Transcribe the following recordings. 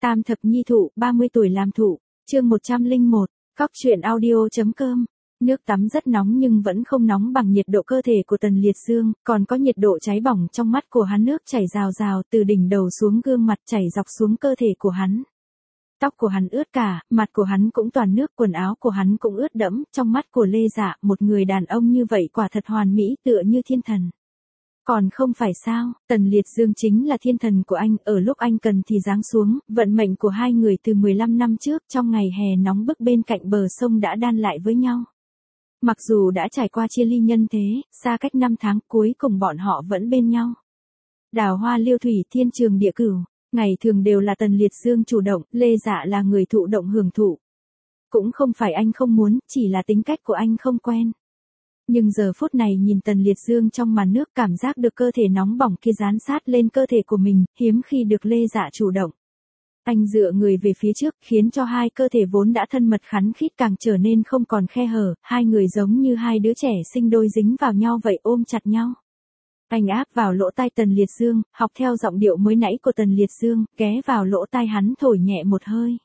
Tam thập nhi thụ, 30 tuổi làm thụ, chương 101, Cóc truyện audio.com. Nước tắm rất nóng nhưng vẫn không nóng bằng nhiệt độ cơ thể của Tần Liệt Dương, còn có nhiệt độ cháy bỏng trong mắt của hắn, nước chảy rào rào từ đỉnh đầu xuống gương mặt chảy dọc xuống cơ thể của hắn. Tóc của hắn ướt cả, mặt của hắn cũng toàn nước, quần áo của hắn cũng ướt đẫm, trong mắt của Lê Dạ, một người đàn ông như vậy quả thật hoàn mỹ tựa như thiên thần. Còn không phải sao, Tần Liệt Dương chính là thiên thần của anh, ở lúc anh cần thì giáng xuống, vận mệnh của hai người từ 15 năm trước trong ngày hè nóng bức bên cạnh bờ sông đã đan lại với nhau. Mặc dù đã trải qua chia ly nhân thế, xa cách 5 tháng cuối cùng bọn họ vẫn bên nhau. Đào hoa liêu thủy thiên trường địa cửu, ngày thường đều là Tần Liệt Dương chủ động, Lê Dạ là người thụ động hưởng thụ. Cũng không phải anh không muốn, chỉ là tính cách của anh không quen. Nhưng giờ phút này nhìn Tần Liệt Dương trong màn nước, cảm giác được cơ thể nóng bỏng kia dán sát lên cơ thể của mình, hiếm khi được Lê Dạ chủ động. Anh dựa người về phía trước, khiến cho hai cơ thể vốn đã thân mật khắn khít càng trở nên không còn khe hở, hai người giống như hai đứa trẻ sinh đôi dính vào nhau vậy, ôm chặt nhau. Anh áp vào lỗ tai Tần Liệt Dương, học theo giọng điệu mới nãy của Tần Liệt Dương, ghé vào lỗ tai hắn thổi nhẹ một hơi.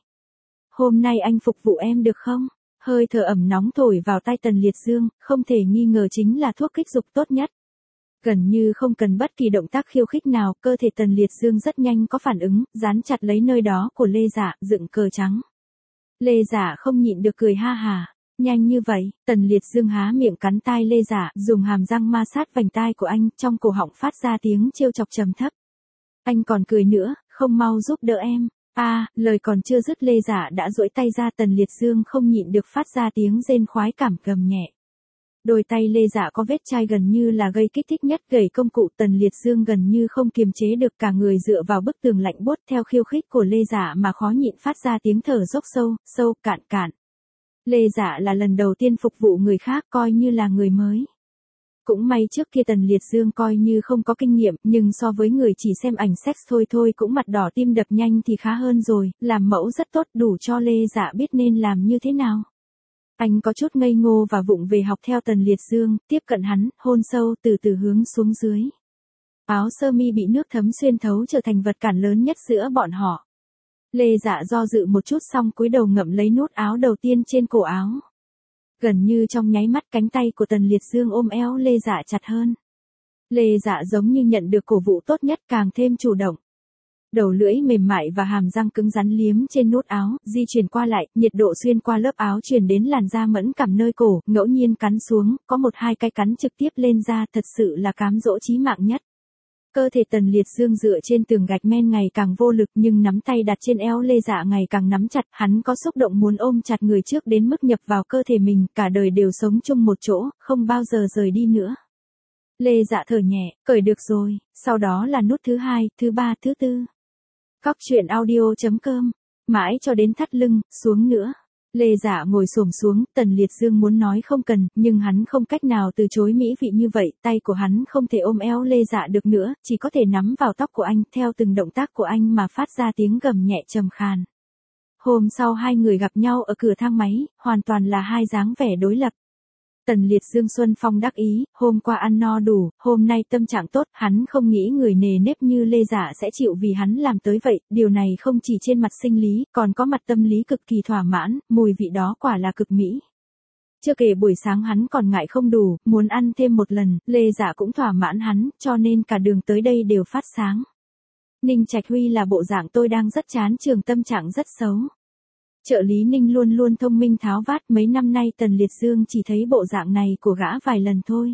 Hôm nay anh phục vụ em được không? Hơi thở ẩm nóng thổi vào tai Tần Liệt Dương, không thể nghi ngờ chính là thuốc kích dục tốt nhất. Gần như không cần bất kỳ động tác khiêu khích nào, cơ thể Tần Liệt Dương rất nhanh có phản ứng, dán chặt lấy nơi đó của Lê Dạ, dựng cờ trắng. Lê Dạ không nhịn được cười ha hà. Nhanh như vậy, Tần Liệt Dương há miệng cắn tai Lê Dạ, dùng hàm răng ma sát vành tai của anh, trong cổ họng phát ra tiếng trêu chọc trầm thấp. Anh còn cười nữa, không mau giúp đỡ em. Lời còn chưa dứt Lê Dạ đã duỗi tay ra, Tần Liệt Dương không nhịn được phát ra tiếng rên khoái cảm gầm nhẹ. Đôi tay Lê Dạ có vết chai gần như là gây kích thích nhất gầy công cụ, Tần Liệt Dương gần như không kiềm chế được, cả người dựa vào bức tường lạnh buốt theo khiêu khích của Lê Dạ mà khó nhịn phát ra tiếng thở dốc sâu, cạn cạn. Lê Dạ là lần đầu tiên phục vụ người khác, coi như là người mới. Cũng may trước kia Tần Liệt Dương coi như không có kinh nghiệm, nhưng so với người chỉ xem ảnh sex thôi cũng mặt đỏ tim đập nhanh thì khá hơn rồi, làm mẫu rất tốt, đủ cho Lê Dạ biết nên làm như thế nào. Anh có chút ngây ngô và vụng về học theo Tần Liệt Dương, tiếp cận hắn, hôn sâu, từ từ hướng xuống dưới. Áo sơ mi bị nước thấm xuyên thấu trở thành vật cản lớn nhất giữa bọn họ. Lê Dạ do dự một chút xong cúi đầu ngậm lấy nút áo đầu tiên trên cổ áo. Gần như trong nháy mắt cánh tay của Tần Liệt Dương ôm eo Lê Dạ chặt hơn. Lê Dạ giống như nhận được cổ vũ tốt nhất, càng thêm chủ động. Đầu lưỡi mềm mại và hàm răng cứng rắn liếm trên nút áo, di chuyển qua lại, nhiệt độ xuyên qua lớp áo truyền đến làn da mẫn cảm nơi cổ, ngẫu nhiên cắn xuống, có 1-2 cái cắn trực tiếp lên da, thật sự là cám dỗ chí mạng nhất. Cơ thể Tần Liệt Dương dựa trên tường gạch men ngày càng vô lực, nhưng nắm tay đặt trên eo Lê Dạ ngày càng nắm chặt, hắn có xúc động muốn ôm chặt người trước đến mức nhập vào cơ thể mình, cả đời đều sống chung một chỗ, không bao giờ rời đi nữa. Lê Dạ thở nhẹ, cởi được rồi, sau đó là nút thứ 2, thứ 3, thứ 4. Cóc truyện audio.com, mãi cho đến thắt lưng, xuống nữa. Lê Dạ ngồi xổm xuống, Tần Liệt Dương muốn nói không cần, nhưng hắn không cách nào từ chối mỹ vị như vậy, tay của hắn không thể ôm eo Lê Dạ được nữa, chỉ có thể nắm vào tóc của anh, theo từng động tác của anh mà phát ra tiếng gầm nhẹ trầm khàn. Hôm sau hai người gặp nhau ở cửa thang máy, hoàn toàn là hai dáng vẻ đối lập. Tần Liệt Dương xuân phong đắc ý, hôm qua ăn no đủ, hôm nay tâm trạng tốt, hắn không nghĩ người nề nếp như Lê Dạ sẽ chịu vì hắn làm tới vậy, điều này không chỉ trên mặt sinh lý, còn có mặt tâm lý cực kỳ thỏa mãn, mùi vị đó quả là cực mỹ. Chưa kể buổi sáng hắn còn ngại không đủ, muốn ăn thêm một lần, Lê Dạ cũng thỏa mãn hắn, cho nên cả đường tới đây đều phát sáng. Ninh Trạch Huy là bộ dạng tôi đang rất chán trường, tâm trạng rất xấu. Trợ lý Ninh luôn luôn thông minh tháo vát, mấy năm nay Tần Liệt Dương chỉ thấy bộ dạng này của gã vài lần thôi.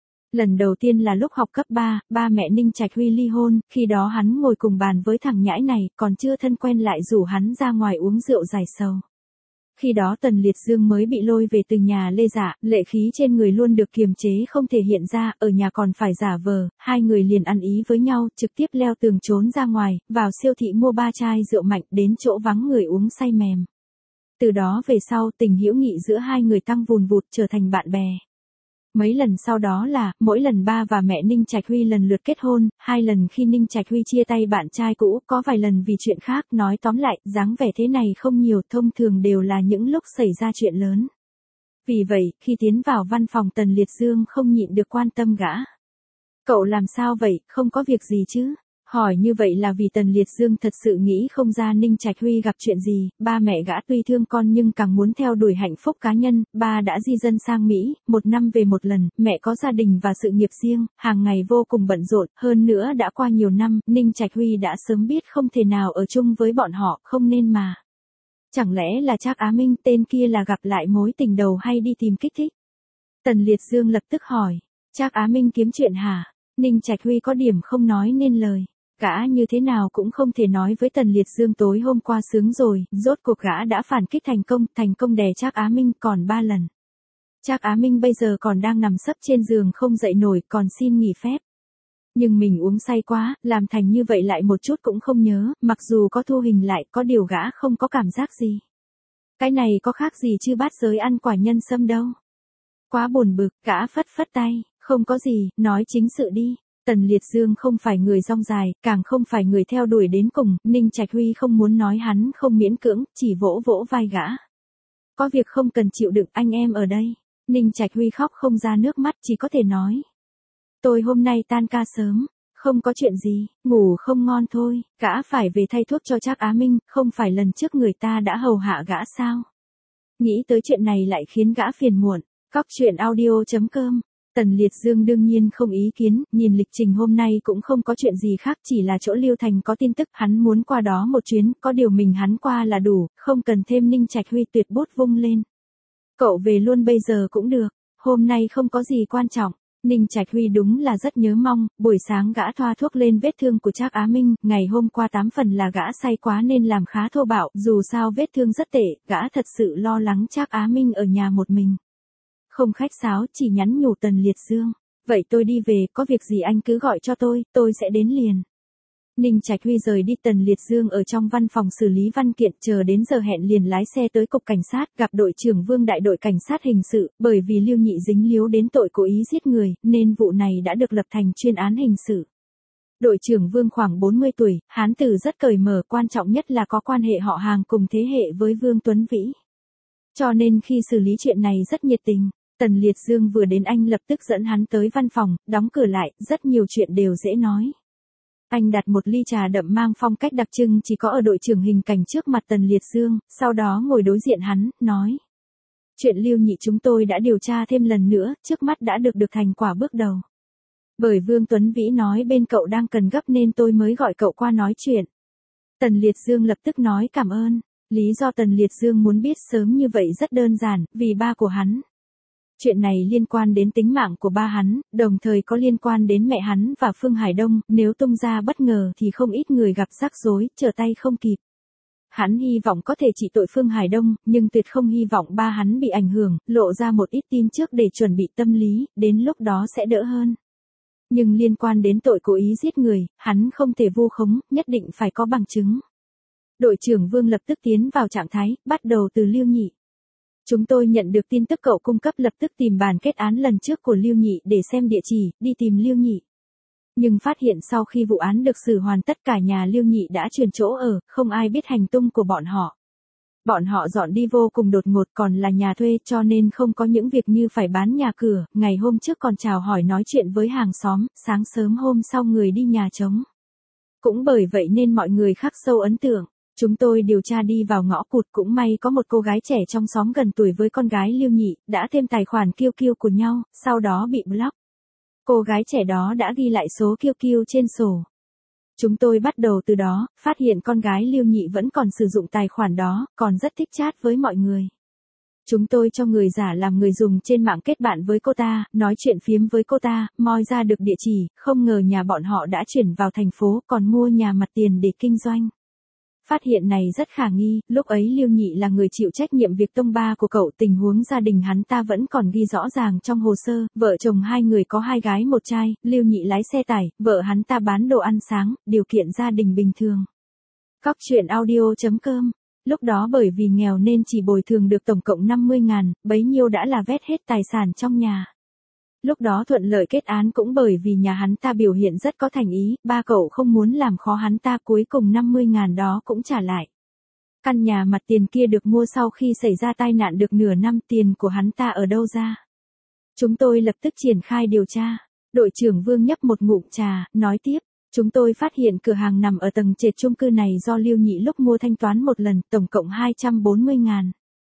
Lần đầu tiên là lúc học cấp 3, ba mẹ Ninh Trạch Huy ly hôn, khi đó hắn ngồi cùng bàn với thằng nhãi này, còn chưa thân quen lại rủ hắn ra ngoài uống rượu giải sầu. Khi đó Tần Liệt Dương mới bị lôi về từ nhà Lê Dạ, lệ khí trên người luôn được kiềm chế không thể hiện ra, ở nhà còn phải giả vờ, hai người liền ăn ý với nhau, trực tiếp leo tường trốn ra ngoài, vào siêu thị mua 3 chai rượu mạnh, đến chỗ vắng người uống say mềm. Từ đó về sau, tình hữu nghị giữa hai người tăng vùn vụt, trở thành bạn bè. Mấy lần sau đó là, mỗi lần ba và mẹ Ninh Trạch Huy lần lượt kết hôn, 2 lần khi Ninh Trạch Huy chia tay bạn trai cũ, có vài lần vì chuyện khác, nói tóm lại, dáng vẻ thế này không nhiều, thông thường đều là những lúc xảy ra chuyện lớn. Vì vậy, khi tiến vào văn phòng Tần Liệt Dương không nhịn được quan tâm gã. Cậu làm sao vậy, không có việc gì chứ? Hỏi như vậy là vì Tần Liệt Dương thật sự nghĩ không ra Ninh Trạch Huy gặp chuyện gì, ba mẹ gã tuy thương con nhưng càng muốn theo đuổi hạnh phúc cá nhân, ba đã di dân sang Mỹ, 1 năm về một lần, mẹ có gia đình và sự nghiệp riêng, hàng ngày vô cùng bận rộn, hơn nữa đã qua nhiều năm, Ninh Trạch Huy đã sớm biết không thể nào ở chung với bọn họ, không nên mà. Chẳng lẽ là Trác Á Minh tên kia là gặp lại mối tình đầu hay đi tìm kích thích? Tần Liệt Dương lập tức hỏi, Trác Á Minh kiếm chuyện hả? Ninh Trạch Huy có điểm không nói nên lời. Gã như thế nào cũng không thể nói với Tần Liệt Dương tối hôm qua sướng rồi, rốt cuộc gã đã phản kích thành công đè Trác Á Minh còn 3 lần. Trác Á Minh bây giờ còn đang nằm sấp trên giường không dậy nổi, còn xin nghỉ phép. Nhưng mình uống say quá, làm thành như vậy lại một chút cũng không nhớ, mặc dù có thu hình lại, có điều gã không có cảm giác gì. Cái này có khác gì chứ bát giới ăn quả nhân sâm đâu. Quá buồn bực, gã phất phất tay, không có gì, nói chính sự đi. Tần Liệt Dương không phải người rong dài, càng không phải người theo đuổi đến cùng, Ninh Trạch Huy không muốn nói hắn không miễn cưỡng, chỉ vỗ vỗ vai gã. Có việc không cần chịu đựng, anh em ở đây. Ninh Trạch Huy khóc không ra nước mắt, chỉ có thể nói. Tôi hôm nay tan ca sớm, không có chuyện gì, ngủ không ngon thôi, gã phải về thay thuốc cho Trác Á Minh, không phải lần trước người ta đã hầu hạ gã sao? Nghĩ tới chuyện này lại khiến gã phiền muộn. Cóc truyện audio.com. Tần Liệt Dương đương nhiên không ý kiến, nhìn lịch trình hôm nay cũng không có chuyện gì khác, chỉ là chỗ Liêu Thành có tin tức, hắn muốn qua đó một chuyến, có điều mình hắn qua là đủ, không cần thêm. Ninh Trạch Huy tuyệt bút vung lên. Cậu về luôn bây giờ cũng được, hôm nay không có gì quan trọng. Ninh Trạch Huy đúng là rất nhớ mong, buổi sáng gã thoa thuốc lên vết thương của Trác Á Minh, ngày hôm qua 8 phần là gã say quá nên làm khá thô bạo, dù sao vết thương rất tệ, gã thật sự lo lắng Trác Á Minh ở nhà một mình. Không khách sáo, chỉ nhắn nhủ Tần Liệt Dương. Vậy tôi đi về, có việc gì anh cứ gọi cho tôi sẽ đến liền. Ninh Trạch Huy rời đi, Tần Liệt Dương ở trong văn phòng xử lý văn kiện, chờ đến giờ hẹn liền lái xe tới cục cảnh sát, gặp đội trưởng Vương đại đội cảnh sát hình sự, bởi vì Liêu Nhị dính líu đến tội cố ý giết người, nên vụ này đã được lập thành chuyên án hình sự. Đội trưởng Vương khoảng 40 tuổi, hán tử rất cởi mở, quan trọng nhất là có quan hệ họ hàng cùng thế hệ với Vương Tuấn Vĩ. Cho nên khi xử lý chuyện này rất nhiệt tình. Tần Liệt Dương vừa đến anh lập tức dẫn hắn tới văn phòng, đóng cửa lại, rất nhiều chuyện đều dễ nói. Anh đặt một ly trà đậm mang phong cách đặc trưng chỉ có ở đội trưởng hình cảnh trước mặt Tần Liệt Dương, sau đó ngồi đối diện hắn, nói. Chuyện Liêu Nhị chúng tôi đã điều tra thêm lần nữa, trước mắt đã được thành quả bước đầu. Bởi Vương Tuấn Vĩ nói bên cậu đang cần gấp nên tôi mới gọi cậu qua nói chuyện. Tần Liệt Dương lập tức nói cảm ơn. Lý do Tần Liệt Dương muốn biết sớm như vậy rất đơn giản, vì ba của hắn. Chuyện này liên quan đến tính mạng của ba hắn, đồng thời có liên quan đến mẹ hắn và Phương Hải Đông, nếu tung ra bất ngờ thì không ít người gặp rắc rối, trở tay không kịp. Hắn hy vọng có thể trị tội Phương Hải Đông, nhưng tuyệt không hy vọng ba hắn bị ảnh hưởng, lộ ra một ít tin trước để chuẩn bị tâm lý, đến lúc đó sẽ đỡ hơn. Nhưng liên quan đến tội cố ý giết người, hắn không thể vu khống, nhất định phải có bằng chứng. Đội trưởng Vương lập tức tiến vào trạng thái, bắt đầu từ Liêu Nhị. Chúng tôi nhận được tin tức cậu cung cấp, lập tức tìm bản kết án lần trước của Liêu Nhị để xem địa chỉ, đi tìm Liêu Nhị. Nhưng phát hiện sau khi vụ án được xử hoàn tất cả nhà Liêu Nhị đã chuyển chỗ ở, không ai biết hành tung của bọn họ. Bọn họ dọn đi vô cùng đột ngột, còn là nhà thuê cho nên không có những việc như phải bán nhà cửa, ngày hôm trước còn chào hỏi nói chuyện với hàng xóm, sáng sớm hôm sau người đi nhà trống. Cũng bởi vậy nên mọi người khắc sâu ấn tượng. Chúng tôi điều tra đi vào ngõ cụt, cũng may có một cô gái trẻ trong xóm gần tuổi với con gái Liêu Nhị, đã thêm tài khoản QQ của nhau, sau đó bị block. Cô gái trẻ đó đã ghi lại số QQ trên sổ. Chúng tôi bắt đầu từ đó, phát hiện con gái Liêu Nhị vẫn còn sử dụng tài khoản đó, còn rất thích chat với mọi người. Chúng tôi cho người giả làm người dùng trên mạng kết bạn với cô ta, nói chuyện phiếm với cô ta, moi ra được địa chỉ, không ngờ nhà bọn họ đã chuyển vào thành phố, còn mua nhà mặt tiền để kinh doanh. Phát hiện này rất khả nghi, lúc ấy Liêu Nhị là người chịu trách nhiệm việc tông ba của cậu, tình huống gia đình hắn ta vẫn còn ghi rõ ràng trong hồ sơ, vợ chồng hai người có 2 gái 1 trai, Liêu Nhị lái xe tải, vợ hắn ta bán đồ ăn sáng, điều kiện gia đình bình thường. Cóc truyện audio.com. Lúc đó bởi vì nghèo nên chỉ bồi thường được tổng cộng 50.000, bấy nhiêu đã là vét hết tài sản trong nhà. Lúc đó thuận lợi kết án cũng bởi vì nhà hắn ta biểu hiện rất có thành ý, ba cậu không muốn làm khó hắn ta, cuối cùng 50.000 đó cũng trả lại. Căn nhà mặt tiền kia được mua sau khi xảy ra tai nạn được nửa năm, tiền của hắn ta ở đâu ra? Chúng tôi lập tức triển khai điều tra. Đội trưởng Vương nhấp một ngụm trà, nói tiếp, Chúng tôi phát hiện cửa hàng nằm ở tầng trệt chung cư này do Lưu Nhị lúc mua thanh toán một lần, tổng cộng 240.000.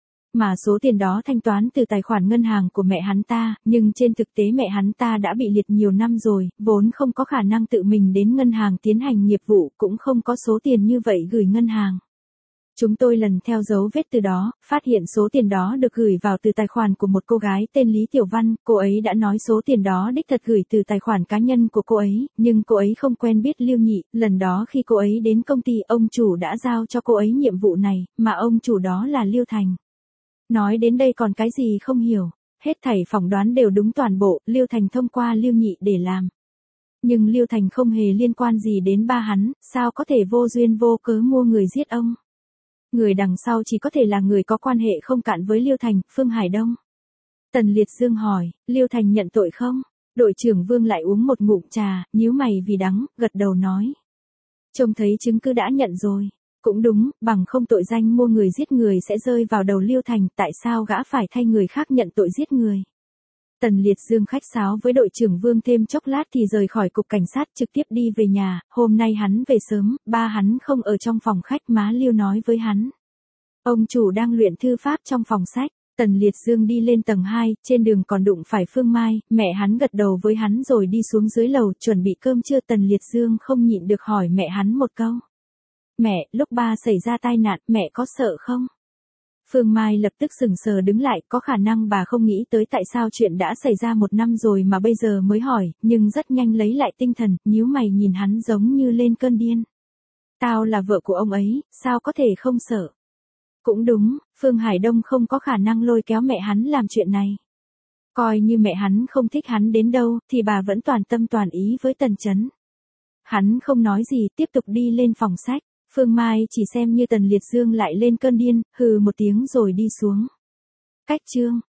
Mà số tiền đó thanh toán từ tài khoản ngân hàng của mẹ hắn ta, nhưng trên thực tế mẹ hắn ta đã bị liệt nhiều năm rồi, vốn không có khả năng tự mình đến ngân hàng tiến hành nghiệp vụ, cũng không có số tiền như vậy gửi ngân hàng. Chúng tôi lần theo dấu vết từ đó, phát hiện số tiền đó được gửi vào từ tài khoản của một cô gái tên Lý Tiểu Văn, cô ấy đã nói số tiền đó đích thật gửi từ tài khoản cá nhân của cô ấy, nhưng cô ấy không quen biết Lưu Nhị, lần đó khi cô ấy đến công ty ông chủ đã giao cho cô ấy nhiệm vụ này, mà ông chủ đó là Lưu Thành. Nói đến đây còn cái gì không hiểu, hết thảy phỏng đoán đều đúng toàn bộ, Lưu Thành thông qua Lưu Nhị để làm. Nhưng Lưu Thành không hề liên quan gì đến ba hắn, sao có thể vô duyên vô cớ mua người giết ông. Người đằng sau chỉ có thể là người có quan hệ không cạn với Lưu Thành, Phương Hải Đông. Tần Liệt Dương hỏi, Lưu Thành nhận tội không? Đội trưởng Vương lại uống một ngụm trà, nhíu mày vì đắng, gật đầu nói. Trông thấy chứng cứ đã nhận rồi. Cũng đúng, bằng không tội danh mua người giết người sẽ rơi vào đầu Lưu Thành, tại sao gã phải thay người khác nhận tội giết người? Tần Liệt Dương khách sáo với đội trưởng Vương thêm chốc lát thì rời khỏi cục cảnh sát trực tiếp đi về nhà, hôm nay hắn về sớm, ba hắn không ở trong phòng khách, má Lưu nói với hắn. Ông chủ đang luyện thư pháp trong phòng sách. Tần Liệt Dương đi lên tầng 2, trên đường còn đụng phải Phương Mai, mẹ hắn gật đầu với hắn rồi đi xuống dưới lầu chuẩn bị cơm trưa. Tần Liệt Dương không nhịn được hỏi mẹ hắn một câu. Mẹ, lúc ba xảy ra tai nạn, mẹ có sợ không? Phương Mai lập tức sững sờ đứng lại, có khả năng bà không nghĩ tới tại sao chuyện đã xảy ra 1 năm rồi mà bây giờ mới hỏi, nhưng rất nhanh lấy lại tinh thần, nhíu mày nhìn hắn giống như lên cơn điên. Tao là vợ của ông ấy, sao có thể không sợ? Cũng đúng, Phương Hải Đông không có khả năng lôi kéo mẹ hắn làm chuyện này. Coi như mẹ hắn không thích hắn đến đâu, thì bà vẫn toàn tâm toàn ý với Tần Chấn. Hắn không nói gì, tiếp tục đi lên phòng sách. Phương Mai chỉ xem như Tần Liệt Dương lại lên cơn điên, hừ một tiếng rồi đi xuống. Cách chương